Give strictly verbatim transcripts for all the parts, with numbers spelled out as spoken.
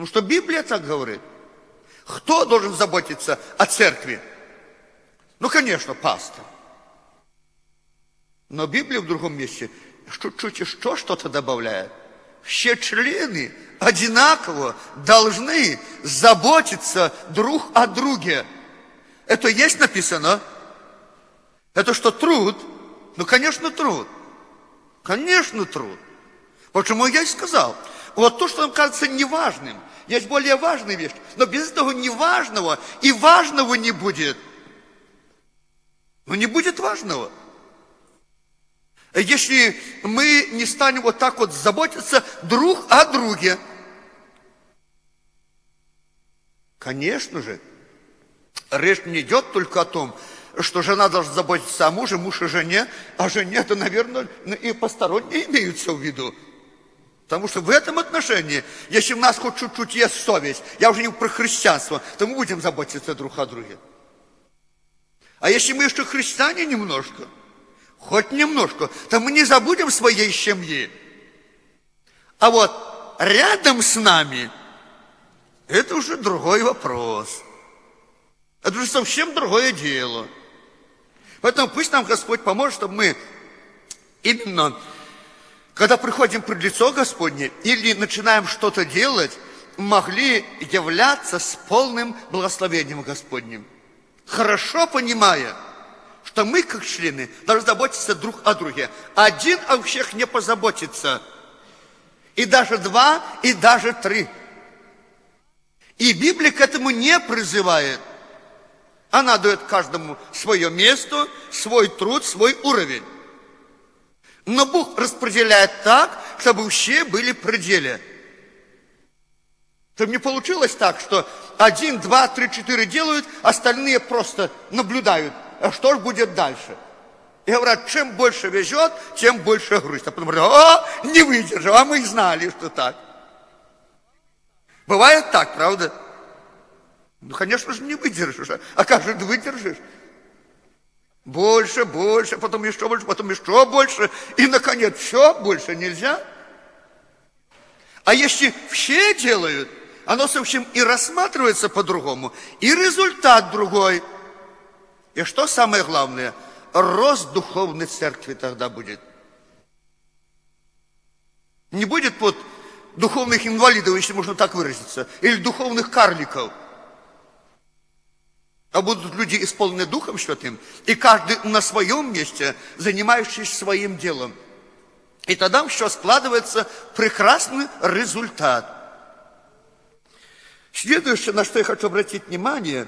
Потому что Библия так говорит. Кто должен заботиться о церкви? Ну, конечно, пастор. Но Библия в другом месте чуть-чуть что что-то добавляет. Все члены одинаково должны заботиться друг о друге. Это есть написано? Это что, труд? Ну, конечно, труд. Конечно, труд. Почему я и сказал? Вот то, что нам кажется неважным, есть более важная вещь. Но без этого неважного и важного не будет. Ну, не будет важного. Если мы не станем вот так вот заботиться друг о друге. Конечно же, речь не идет только о том, что жена должна заботиться о муже, муж о жене, а жене это, наверное, и посторонние имеются в виду. Потому что в этом отношении, если у нас хоть чуть-чуть есть совесть, я уже не про христианство, то мы будем заботиться друг о друге. А если мы еще христиане немножко, хоть немножко, то мы не забудем своей семьи. А вот рядом с нами, это уже другой вопрос. Это уже совсем другое дело. Поэтому пусть нам Господь поможет, чтобы мы именно, когда приходим пред лицо Господне или начинаем что-то делать, могли являться с полным благословением Господним. Хорошо понимая, что мы, как члены, должны заботиться друг о друге. Один о всех не позаботится. И даже два, и даже три. И Библия к этому не призывает. Она дает каждому свое место, свой труд, свой уровень. Но Бог распределяет так, чтобы все были в пределе. Чтобы не получилось так, что один, два, три, четыре делают, остальные просто наблюдают. А что же будет дальше? И говорят, чем больше везет, тем больше грусть. А потом говорят, о, не выдержал, а мы знали, что так. Бывает так, правда? Ну, конечно же, не выдержишь. А как же ты выдержишь? Больше, больше, потом еще больше, потом еще больше. И, наконец, все, больше нельзя. А если все делают, оно совсем и рассматривается по-другому, и результат другой. И что самое главное? Рост духовной церкви тогда будет. Не будет вот духовных инвалидов, если можно так выразиться, или духовных карликов. А будут люди, исполненные Духом Святым, и каждый на своем месте, занимающийся своим делом. И тогда все складывается прекрасный результат. Следующее, на что я хочу обратить внимание,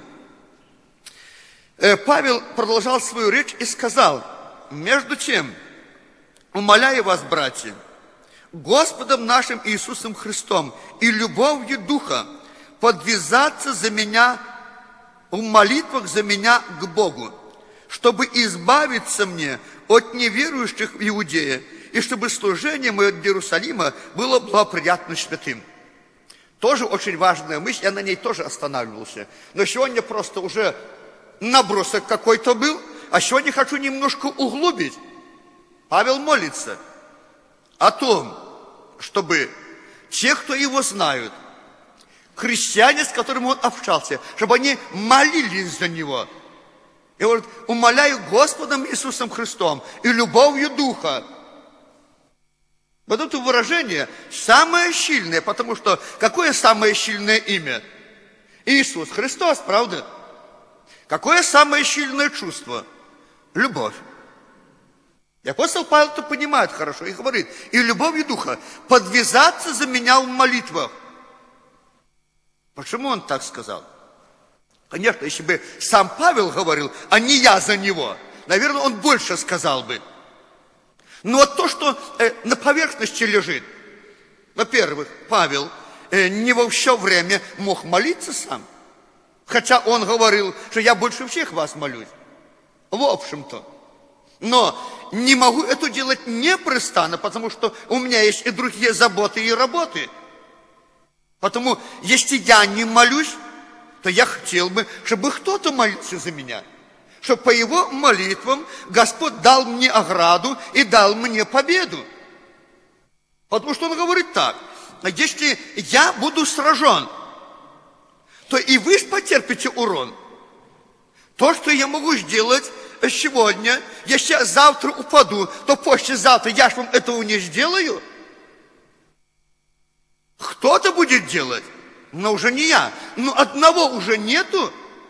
Павел продолжал свою речь и сказал, между тем, умоляю вас, братья, Господом нашим Иисусом Христом и любовью Духа подвязаться за меня в молитвах за меня к Богу, чтобы избавиться мне от неверующих в Иудее, и чтобы служение мое от Иерусалима было благоприятно святым. Тоже очень важная мысль, я на ней тоже останавливался. Но сегодня просто уже набросок какой-то был, а сегодня хочу немножко углубить. Павел молится о том, чтобы те, кто его знают, христиане, с которыми он общался, чтобы они молились за него. И говорит, умоляю Господом Иисусом Христом и любовью Духа. Вот это выражение самое сильное, потому что какое самое сильное имя? Иисус Христос, правда? Какое самое сильное чувство? Любовь. И апостол Павел это понимает хорошо и говорит, и любовью Духа подвязаться за меня в молитвах. Почему он так сказал? Конечно, если бы сам Павел говорил, а не я за него, наверное, он больше сказал бы. Но вот то, что э, на поверхности лежит, во-первых, Павел э, не во все время мог молиться сам, хотя он говорил, что я больше всех вас молюсь, в общем-то. Но не могу это делать непрестанно, потому что у меня есть и другие заботы и работы. Потому, если я не молюсь, то я хотел бы, чтобы кто-то молился за меня. Чтобы по его молитвам Господь дал мне ограду и дал мне победу. Потому что он говорит так. если я буду сражен, то и вы потерпите урон. То, что я могу сделать сегодня, если я завтра упаду, то послезавтра я ж вам этого не сделаю. Кто-то будет делать, но уже не я. Но одного уже нету.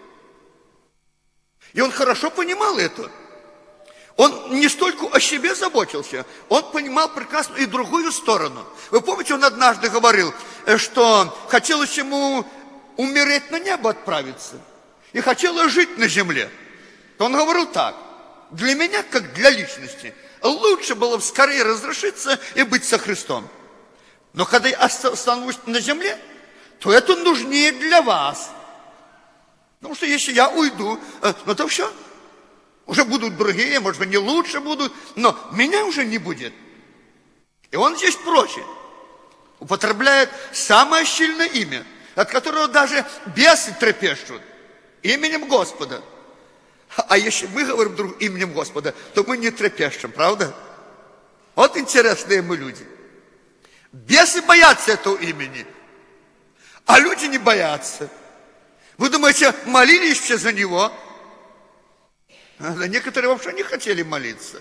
И он хорошо понимал это. Он не столько о себе заботился, он понимал прекрасно и другую сторону. Вы помните, он однажды говорил, что хотелось ему умереть, на небо отправиться, и хотелось жить на земле. Он говорил так: для меня, как для личности, лучше было бы скорее разрешиться и быть со Христом. Но когда я останусь на земле, то это нужнее для вас. Потому что если я уйду, ну то все. Уже будут другие, может быть, не лучше будут, но меня уже не будет. И он здесь проще. Употребляет самое сильное имя, от которого даже бесы трепещут. Именем Господа. А если мы говорим друг именем Господа, то мы не трепещем, правда? Вот интересные мы люди. Бесы боятся этого имени, а люди не боятся. Вы думаете, молились все за него? А некоторые вообще не хотели молиться.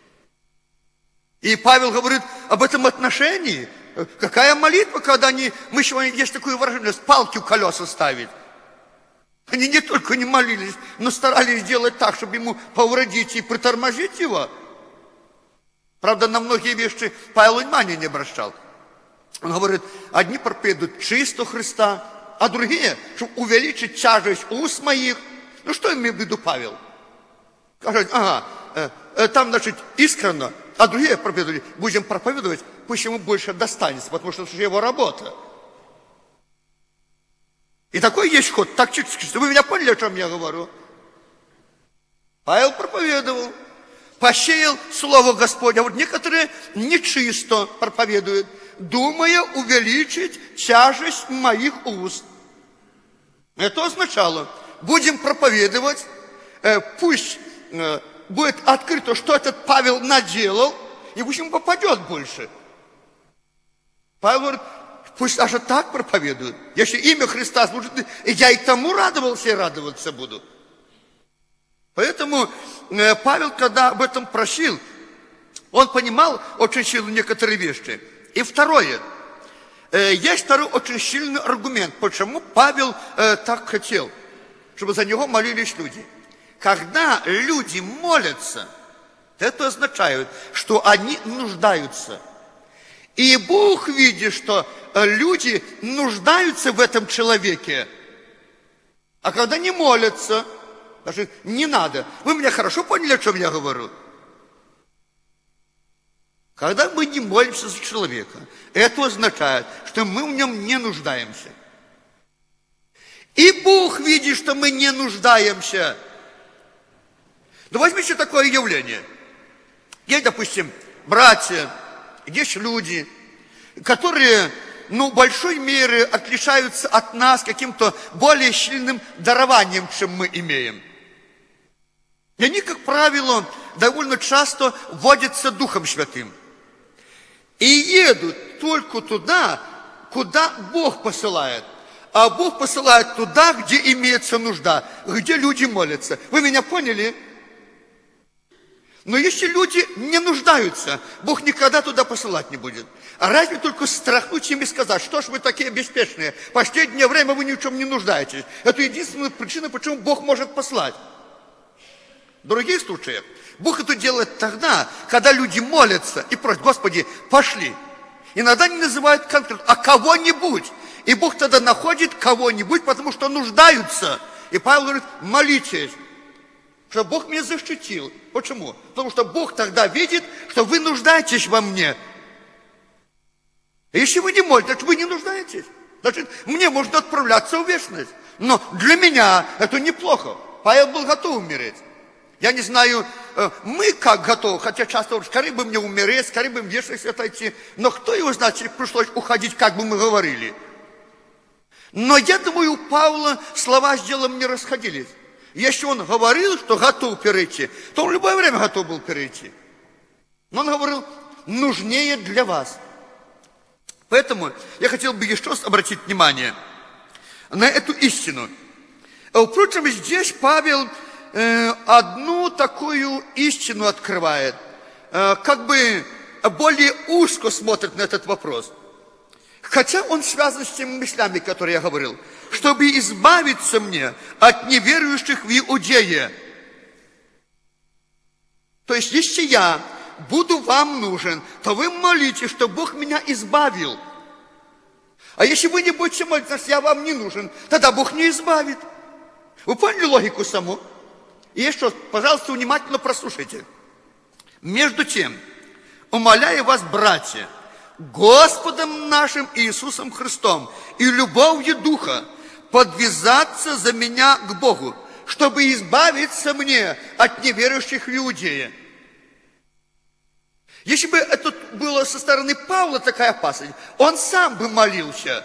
И Павел говорит об этом отношении. Какая молитва, когда они, мы сегодня, есть такое выражение, с палки в колеса ставить. Они не только не молились, но старались сделать так, чтобы ему повредить и притормозить его. Правда, на многие вещи Павел внимания не обращал. Он говорит, одни проповедуют чисто Христа, а другие, чтобы увеличить тяжесть уст моих. Ну, что имеет в виду Павел? Скажут, ага, э, э, там, значит, искренно, а другие проповедовали, будем проповедовать, пусть ему больше достанется, потому что это же его работа. И такой есть ход, так чуть-чуть. Вы меня поняли, о чем я говорю? Павел проповедовал, посеял слово Господня. Вот некоторые нечисто проповедуют, думая увеличить тяжесть моих уст. Это означало, будем проповедовать, э, пусть э, будет открыто, что этот Павел наделал, и пусть ему попадет больше. Павел говорит, пусть даже так проповедуют. Если имя Христа служит, я и тому радовался, и радоваться буду. Поэтому э, Павел, когда об этом просил, он понимал очень сильно некоторые вещи. И второе, э, есть второй очень сильный аргумент, почему Павел э, так хотел, чтобы за него молились люди. Когда люди молятся, это означает, что они нуждаются. И Бог видит, что люди нуждаются в этом человеке. А когда не молятся, даже не надо. Вы меня хорошо поняли, о чем я говорю? Когда мы не молимся за человека, это означает, что мы в нем не нуждаемся. И Бог видит, что мы не нуждаемся. Ну, возьмите такое явление. Есть, допустим, братья, есть люди, которые, ну, в большой мере отличаются от нас каким-то более сильным дарованием, чем мы имеем. И они, как правило, довольно часто водятся Духом Святым. И едут только туда, куда Бог посылает. А Бог посылает туда, где имеется нужда, где люди молятся. Вы меня поняли? Но если люди не нуждаются, Бог никогда туда посылать не будет. А разве только страхнуть им и сказать, что ж вы такие беспечные, в последнее время вы ни в чем не нуждаетесь. Это единственная причина, почему Бог может послать. В других случаях Бог это делает тогда, когда люди молятся и просят, Господи, пошли. Иногда не называют конкретно, а кого-нибудь. И Бог тогда находит кого-нибудь, потому что нуждаются. И Павел говорит, молитесь, чтобы Бог меня защитил. Почему? Потому что Бог тогда видит, что вы нуждаетесь во мне. И если вы не молитесь, значит, вы не нуждаетесь. Значит, мне можно отправляться в вечность. Но для меня это неплохо. Павел был готов умереть. Я не знаю, мы как готовы, хотя часто говорят, скорее бы мне умереть, скорее бы в вечность отойти. Но кто его знает, если пришлось уходить, как бы мы говорили. Но я думаю, у Павла слова с делом не расходились. Если он говорил, что готов перейти, то он в любое время готов был перейти. Но он говорил, нужнее для вас. Поэтому я хотел бы еще раз обратить внимание на эту истину. Впрочем, здесь Павел э, одну такую истину открывает, э, как бы более узко смотрит на этот вопрос. Хотя он связан с теми мыслями, которые я говорил, чтобы избавиться мне от неверующих в Иудее. То есть, если я буду вам нужен, то вы молитесь, что Бог меня избавил. А если вы не будете молиться, значит, я вам не нужен, тогда Бог не избавит. Вы поняли логику саму? И еще, пожалуйста, внимательно прослушайте. Между тем, умоляю вас, братья, Господом нашим Иисусом Христом и любовью Духа подвязаться за меня к Богу, чтобы избавиться мне от неверующих в Иудее. Если бы это было со стороны Павла такая опасность, он сам бы молился.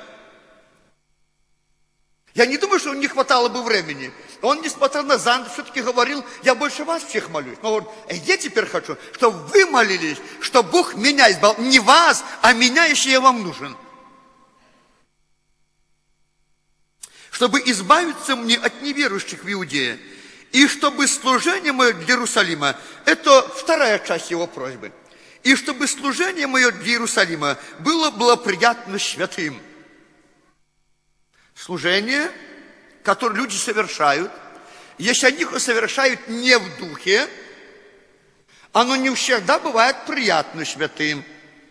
Я не думаю, что ему не хватало бы времени. Он, несмотря на занятость, все-таки говорил, я больше вас всех молюсь. Но он говорит, я теперь хочу, чтобы вы молились, что Бог меня избавил. Не вас, а меня, если я вам нужен. Чтобы избавиться мне от неверующих в Иудее. И чтобы служение мое для Иерусалима, это вторая часть его просьбы. И чтобы служение мое для Иерусалима было благоприятно святым. Служение, которое люди совершают, если они его совершают не в духе, оно не всегда бывает приятно святым.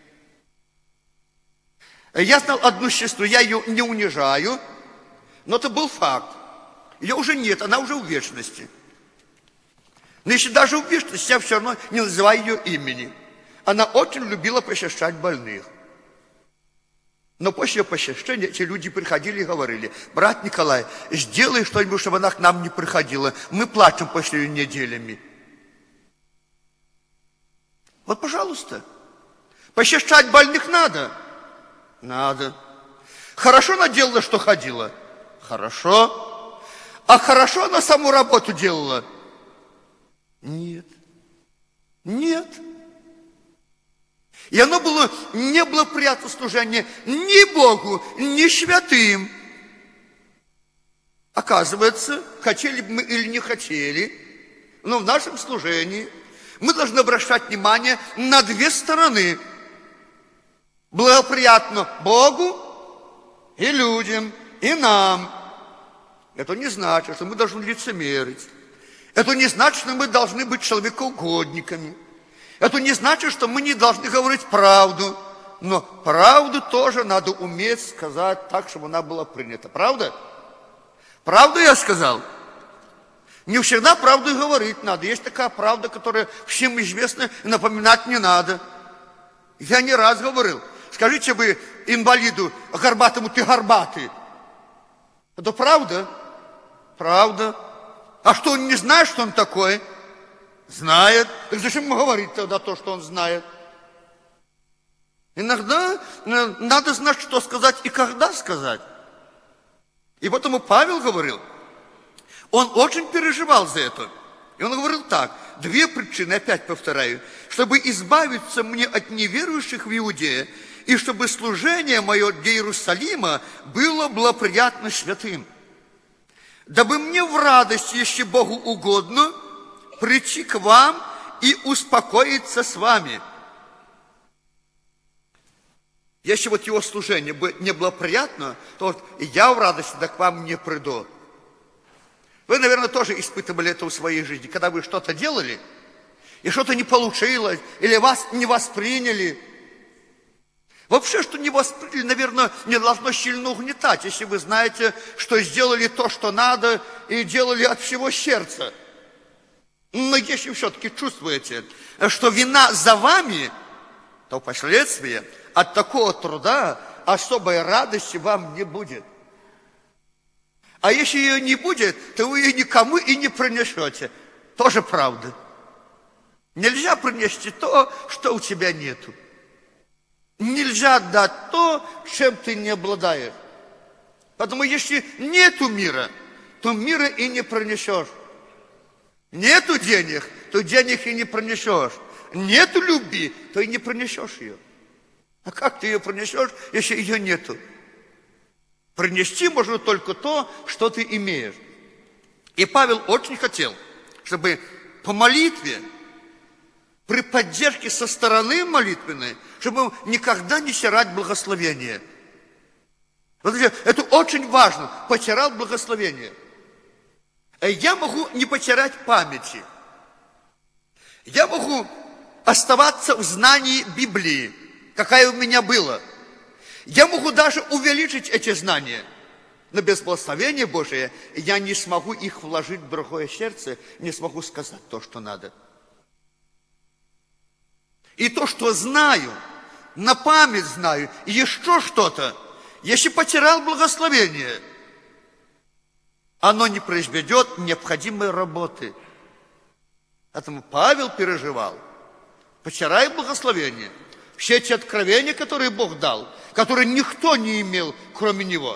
Я знал одну сестру, я ее не унижаю, но это был факт. Ее уже нет, она уже в вечности. Но если даже в вечности, я все равно не называю ее имени. Она очень любила посещать больных. Но после посещения эти люди приходили и говорили, брат Николай, сделай что-нибудь, чтобы она к нам не приходила. Мы плачем после ее неделями. Вот, пожалуйста. Посещать больных надо? Надо. Хорошо она делала, что ходила? Хорошо. А хорошо она саму работу делала? Нет. Нет. И оно было неблагоприятное служение ни Богу, ни святым. Оказывается, хотели бы мы или не хотели, но в нашем служении мы должны обращать внимание на две стороны. Благоприятно Богу и людям, и нам. Это не значит, что мы должны лицемерить. Это не значит, что мы должны быть человекоугодниками. Это не значит, что мы не должны говорить правду, но правду тоже надо уметь сказать так, чтобы она была принята. Правда? Правду я сказал? Не всегда правду говорить надо. Есть такая правда, которая всем известна, и напоминать не надо. Я не раз говорил, скажите вы инвалиду горбатому, ты горбатый. Это правда? Правда. А что, он не знает, что он такой? Знает. Так зачем ему говорить тогда то, что он знает? Иногда надо знать, что сказать и когда сказать. И поэтому Павел говорил, он очень переживал за это. И он говорил так, две причины, опять повторяю, чтобы избавиться мне от неверующих в Иудее, и чтобы служение мое для Иерусалима было благоприятно святым. Дабы мне в радости, если Богу угодно, прийти к вам и успокоиться с вами. Если вот его служение не было приятно, то вот я в радости да к вам не приду. Вы, наверное, тоже испытывали это в своей жизни, когда вы что-то делали, и что-то не получилось, или вас не восприняли. Вообще, что не восприняли, наверное, не должно сильно угнетать, если вы знаете, что сделали то, что надо, и делали от всего сердца. Но если все-таки чувствуете, что вина за вами, то впоследствии от такого труда особой радости вам не будет. А если ее не будет, то вы ее никому и не принесете. Тоже правда. Нельзя принести то, что у тебя нету. Нельзя дать то, чем ты не обладаешь. Потому если нету мира, то мира и не принесешь. Нету денег, то денег и не принесешь. Нету любви, то и не принесешь ее. А как ты ее принесешь, если ее нету? Принести можно только то, что ты имеешь. И Павел очень хотел, чтобы по молитве, при поддержке со стороны молитвенной, чтобы никогда не терять благословение. Вот это очень важно, потерял благословение. Я могу не потерять памяти. Я могу оставаться в знании Библии, какая у меня была. Я могу даже увеличить эти знания. Но без благословения Божия я не смогу их вложить в другое сердце, не смогу сказать то, что надо. И то, что знаю, на память знаю, и еще что-то, если потерял благословение, оно не произведет необходимой работы. Поэтому Павел переживал, потеряй благословение. Все эти откровения, которые Бог дал, которые никто не имел, кроме него.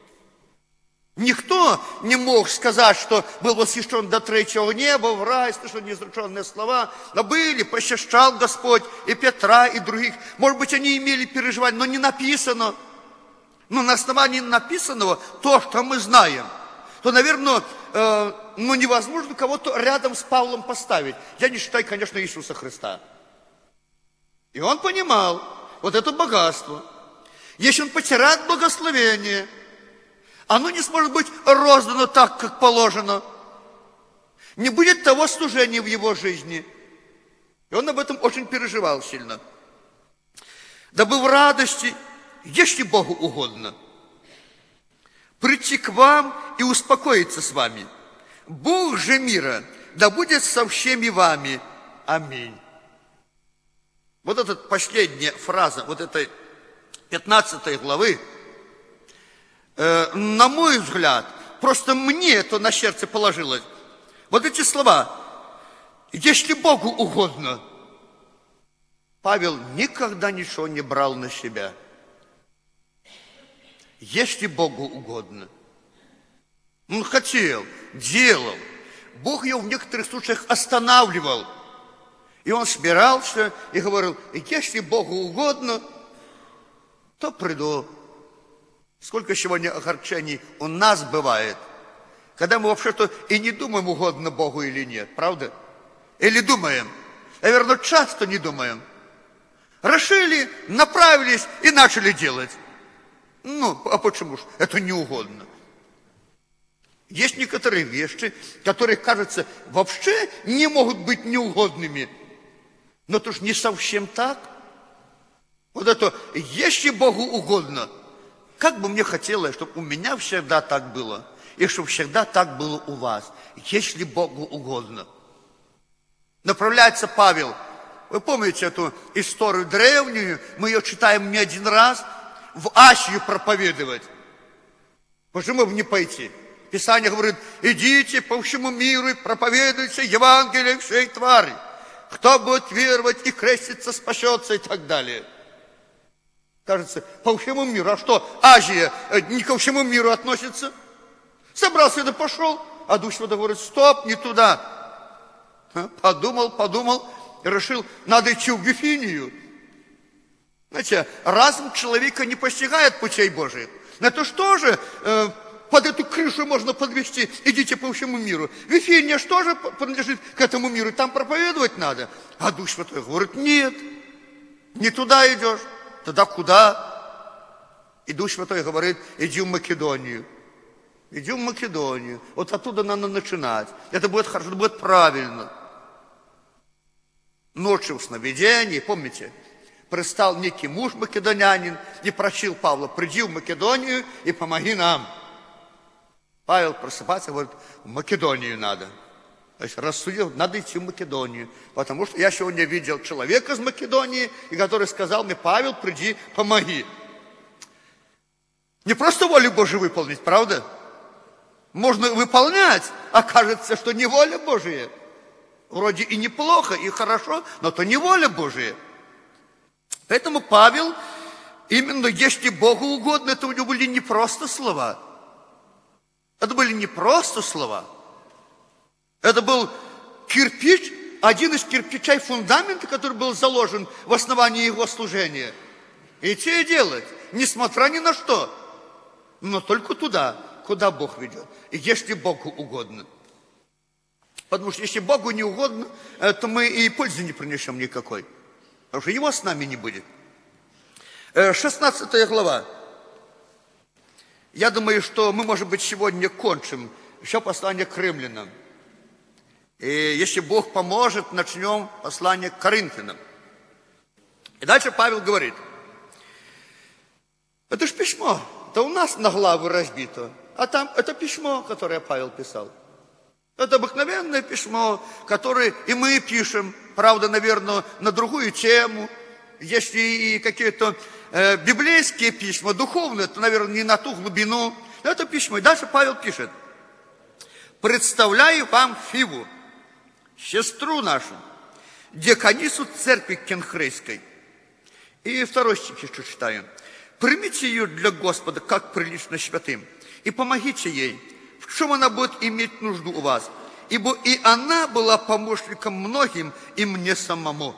Никто не мог сказать, что был восхищен до третьего неба, в рай, слышал неизреченные слова. Но были, пощащал Господь и Петра, и других. Может быть, они имели переживания, но не написано. Но на основании написанного, то, что мы знаем, то, наверное, э, ну, невозможно кого-то рядом с Павлом поставить. Я не считаю, конечно, Иисуса Христа. И он понимал вот это богатство. Если он потеряет благословение, оно не сможет быть роздано так, как положено. Не будет того служения в его жизни. И он об этом очень переживал сильно. Дабы в радости, если Богу угодно, прийти к вам и успокоиться с вами. Бог же мира, да будет со всеми вами. Аминь. Вот эта последняя фраза, вот этой пятнадцатой главы, э, на мой взгляд, просто мне это на сердце положилось. Вот эти слова, если Богу угодно, Павел никогда ничего не брал на себя. Если Богу угодно. Он хотел, делал. Бог его в некоторых случаях останавливал. И он смирался и говорил, если Богу угодно, то приду. Сколько сегодня огорчений у нас бывает, когда мы вообще-то и не думаем, угодно Богу или нет, правда? Или думаем? Наверное, часто не думаем. Решили, направились и начали делать. Ну, а почему ж? Это не угодно. Есть некоторые вещи, которые, кажется, вообще не могут быть неугодными. Но это ж не совсем так. Вот это, если Богу угодно, как бы мне хотелось, чтобы у меня всегда так было, и чтобы всегда так было у вас, если Богу угодно. Направляется Павел. Вы помните эту историю древнюю, мы ее читаем не один раз, в Асию проповедовать. Почему бы не пойти? Писание говорит, идите по всему миру и проповедуйте Евангелие всей твари. Кто будет веровать и креститься, спасется и так далее. Кажется, по всему миру. А что, Азия не ко всему миру относится? Собрался да пошел, а Дух Святой говорит, стоп, не туда. Подумал, подумал, и решил, надо идти в Вифинию. Знаете, разум человека не постигает путей Божиих. Но это что же э, под эту крышу можно подвести? Идите по всему миру. Вифиния что же принадлежит к этому миру? Там проповедовать надо. А Дух Святой говорит, нет, не туда идешь. Тогда куда? И Дух Святой говорит, иди в Македонию. Иди в Македонию. Вот оттуда надо начинать. Это будет хорошо, это будет правильно. Ночью в сновидении, помните, пристал некий муж македонянин и просил Павла, приди в Македонию и помоги нам. Павел просыпается и говорит, в Македонию надо. То есть рассудил, надо идти в Македонию. Потому что я сегодня видел человека из Македонии, и который сказал мне, Павел, приди, помоги. Не просто волю Божию выполнить, правда? Можно выполнять, а кажется, что не воля Божия. Вроде и неплохо, и хорошо, но то не воля Божия. Поэтому Павел, именно если Богу угодно, это у него были не просто слова. Это были не просто слова. Это был кирпич, один из кирпичей фундамента, который был заложен в основании его служения. Идти и делать, несмотря ни на что. Но только туда, куда Бог ведет. И если Богу угодно. Потому что если Богу не угодно, то мы и пользы не принесем никакой. Потому что Его с нами не будет. шестнадцатая глава. Я думаю, что мы, может быть, сегодня кончим еще послание к римлянам. И если Бог поможет, начнем послание к Коринфянам. И дальше Павел говорит. Это ж письмо. Это у нас на главы разбито. А там это письмо, которое Павел писал. Это обыкновенное письмо, которое и мы пишем. Правда, наверное, на другую тему. Если и какие-то э, библейские письма, духовные, то, наверное, не на ту глубину. Но это письмо. И дальше Павел пишет. Представляю вам Фиву, сестру нашу, деканису церкви Кенхрейской. И второй стих еще читаю. Примите ее для Господа, как прилично святым, и помогите ей, в чем она будет иметь нужду у вас. Ибо и она была помощником многим, и мне самому.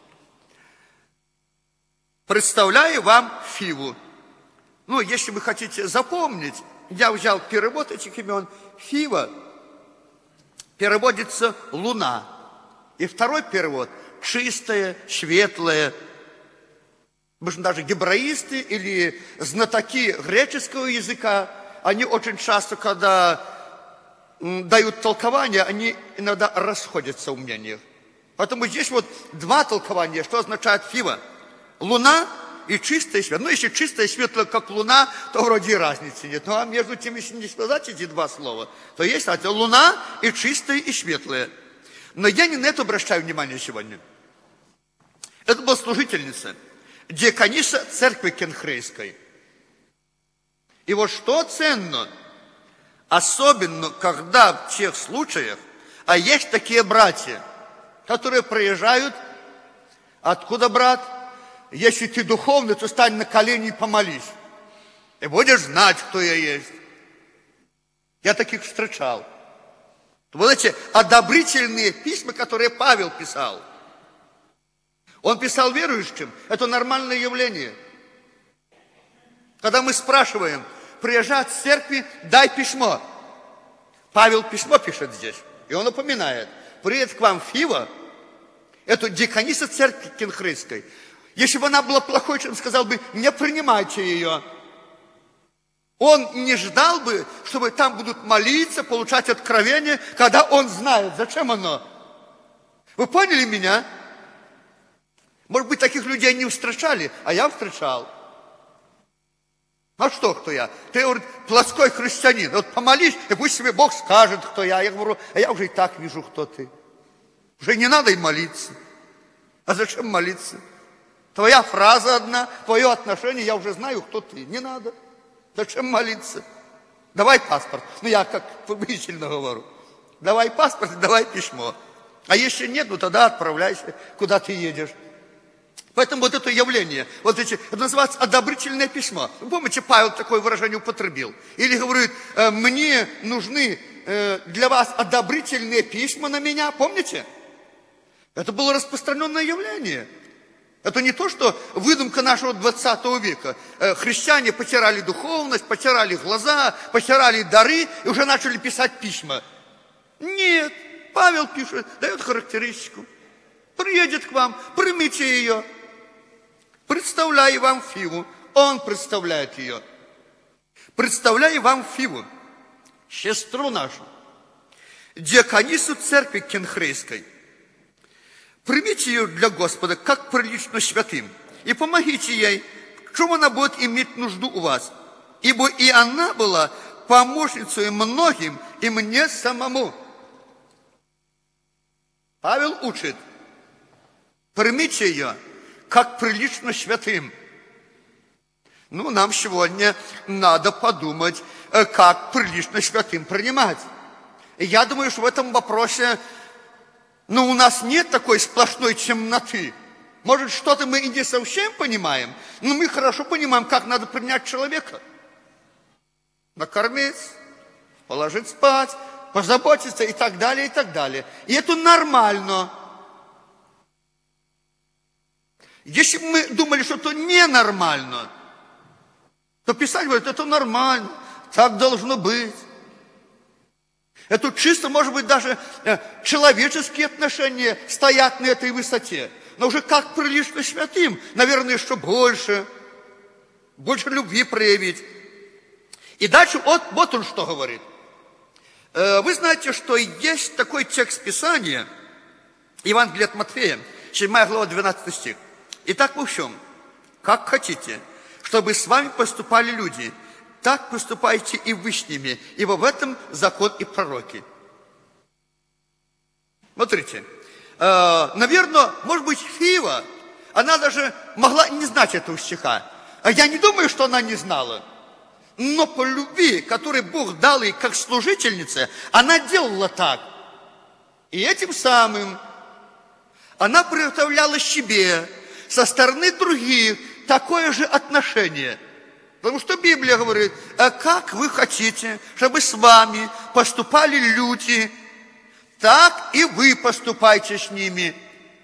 Представляю вам Фиву. Ну, если вы хотите запомнить, я взял перевод этих имен. Фива переводится «луна». И второй перевод – «чистая, светлая». Потому что даже гебраисты или знатоки греческого языка, они очень часто, когда дают толкование, они иногда расходятся в мнениях. Поэтому здесь вот два толкования, что означает Фива. Луна и чистая и светлая. Ну, если чистая и светлая, как луна, то вроде и разницы нет. Ну, а между тем, если не сказать эти два слова, то есть, знаете, луна и чистая и светлая. Но я не на это обращаю внимание сегодня. Это была служительница, диакониса церкви Кенхрейской. И вот что ценно, особенно когда в тех случаях, а есть такие братья, которые приезжают, откуда брат? Если ты духовный, то стань на колени и помолись. И будешь знать, кто я есть. Я таких встречал. Вот эти одобрительные письма, которые Павел писал. Он писал верующим, это нормальное явление. Когда мы спрашиваем, приезжать в церкви, дай письмо. Павел письмо пишет здесь, и он напоминает, приедет к вам Фива, это диакониса церкви Кенхрейской. Если бы она была плохой, он сказал бы, не принимайте ее. Он не ждал бы, чтобы там будут молиться, получать откровение, когда он знает, зачем оно. Вы поняли меня? Может быть, таких людей не встречали, а я встречал. А что, кто я? Ты, говорит, плоской христианин. Вот помолись, и пусть себе Бог скажет, кто я. Я говорю, а я уже и так вижу, кто ты. Уже не надо и молиться. А зачем молиться? Твоя фраза одна, твое отношение, я уже знаю, кто ты. Не надо. Зачем молиться? Давай паспорт. Ну, я как приблизительно говорю. Давай паспорт, давай письмо. А если нет, ну тогда отправляйся, куда ты едешь. Поэтому вот это явление, вот эти, это называется одобрительное письмо. Вы помните, Павел такое выражение употребил? Или говорит, мне нужны для вас одобрительные письма на меня, помните? Это было распространенное явление. Это не то, что выдумка нашего двадцатого века. Христиане потирали духовность, потирали глаза, потирали дары и уже начали писать письма. Нет, Павел пишет, дает характеристику. Приедет к вам, примите ее. Представляю вам Фиву. Он представляет ее. Представляю вам Фиву, сестру нашу, диаконису церкви Кенхрейской. Примите ее для Господа, как прилично святым, и помогите ей, в чем она будет иметь нужду у вас. Ибо и она была помощницей многим, и мне самому. Павел учит, примите ее, как прилично святым. Ну, нам сегодня надо подумать, как прилично святым принимать. И я думаю, что в этом вопросе, ну, у нас нет такой сплошной темноты. Может, что-то мы и не совсем понимаем, но мы хорошо понимаем, как надо принять человека. Накормить, положить спать, позаботиться и так далее, и так далее. И это нормально. Если бы мы думали, что это ненормально, то Писание говорит, это нормально, так должно быть. Это чисто, может быть, даже человеческие отношения стоят на этой высоте. Но уже как прилично святым, наверное, еще больше. Больше любви проявить. И дальше вот, вот он что говорит. Вы знаете, что есть такой текст Писания, Евангелие от Матфея, седьмая глава, двенадцатый стих. Итак, в общем, как хотите, чтобы с вами поступали люди, так поступайте и вы с ними, ибо в этом закон и пророки. Смотрите, наверное, может быть, Фива, она даже могла не знать этого стиха. А я не думаю, что она не знала. Но по любви, которую Бог дал ей как служительнице, она делала так. И этим самым она приготовляла себе со стороны других такое же отношение. Потому что Библия говорит, а как вы хотите, чтобы с вами поступали люди, так и вы поступайте с ними.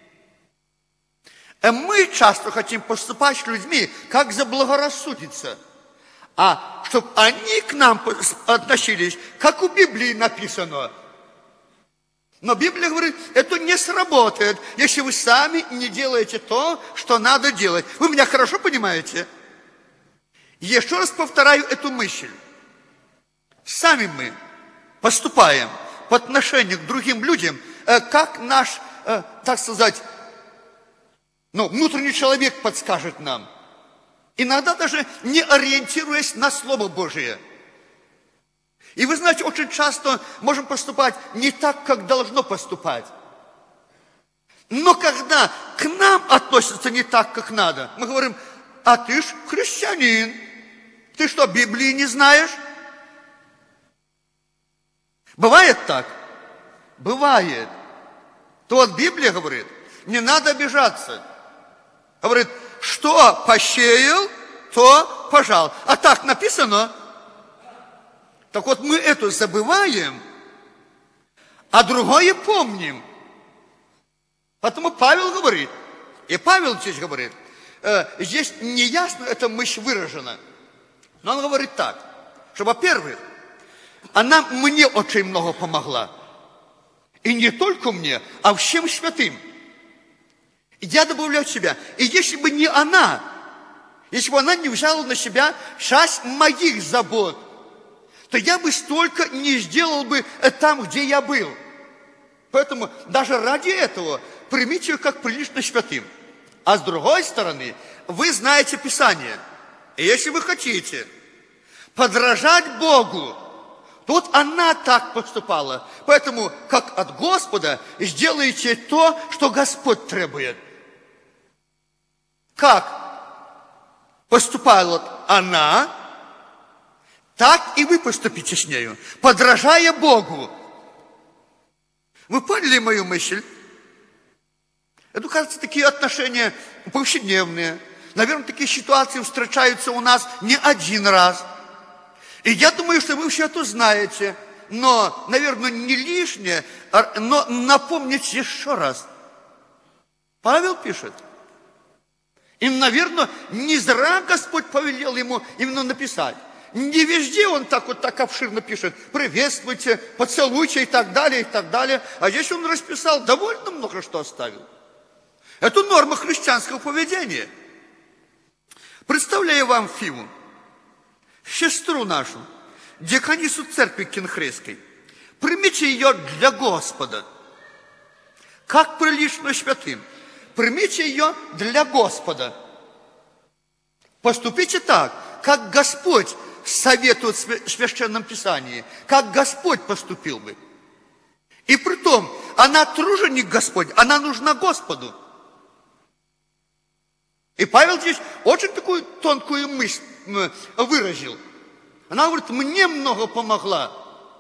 Мы часто хотим поступать с людьми, как заблагорассудится. А чтобы они к нам относились, как у Библии написано. Но Библия говорит, это не сработает, если вы сами не делаете то, что надо делать. Вы меня хорошо понимаете? Еще раз повторяю эту мысль. Сами мы поступаем по отношению к другим людям, как наш, так сказать, ну, внутренний человек подскажет нам. Иногда даже не ориентируясь на Слово Божие. И вы знаете, очень часто можем поступать не так, как должно поступать. Но когда к нам относятся не так, как надо, мы говорим, а ты ж христианин. Ты что, Библии не знаешь? Бывает так? Бывает. То вот Библия говорит, не надо обижаться. Говорит, что посеял, то пожал. А так написано. Так вот мы это забываем, а другое помним. Поэтому Павел говорит, и Павел здесь говорит, э, здесь неясно эта мысль выражена. Но он говорит так, что, во-первых, она мне очень много помогла. И не только мне, а всем святым. Я добавляю себя. И если бы не она, если бы она не взяла на себя часть моих забот, то я бы столько не сделал бы там, где я был. Поэтому даже ради этого примите ее как прилично святым. А с другой стороны, вы знаете Писание. И если вы хотите подражать Богу, то вот она так поступала. Поэтому, как от Господа, сделайте то, что Господь требует. Как поступала она, так и вы поступите с нею, подражая Богу. Вы поняли мою мысль? Это, кажется, такие отношения повседневные. Наверное, такие ситуации встречаются у нас не один раз. И я думаю, что вы все это знаете. Но, наверное, не лишнее, но напомнить еще раз. Павел пишет. И, наверное, не зря Господь повелел ему именно написать. Не везде он так вот так обширно пишет. Приветствуйте, поцелуйте и так далее, и так далее. А здесь он расписал довольно много, что оставил. Это норма христианского поведения. Представляю вам Фиву, сестру нашу, диаконису церкви Кенхрейской. Примите ее для Господа, как прилично святым. Примите ее для Господа. Поступите так, как Господь советует в Священном Писании, как Господь поступил бы. И при том, она труженик Господь, она нужна Господу. И Павел здесь очень такую тонкую мысль выразил. Она говорит, мне много помогла.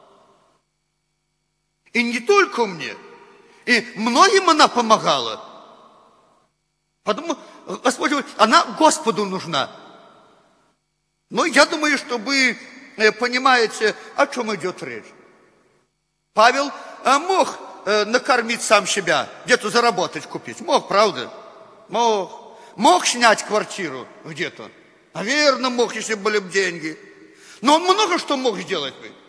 И не только мне. И многим она помогала. Потому Господь говорит, она Господу нужна. Но я думаю, что вы понимаете, о чем идет речь. Павел мог накормить сам себя, где-то заработать, купить. Мог, правда? Мог. мог снять квартиру где-то? Наверное, мог, если были бы деньги. Но он много что мог сделать бы.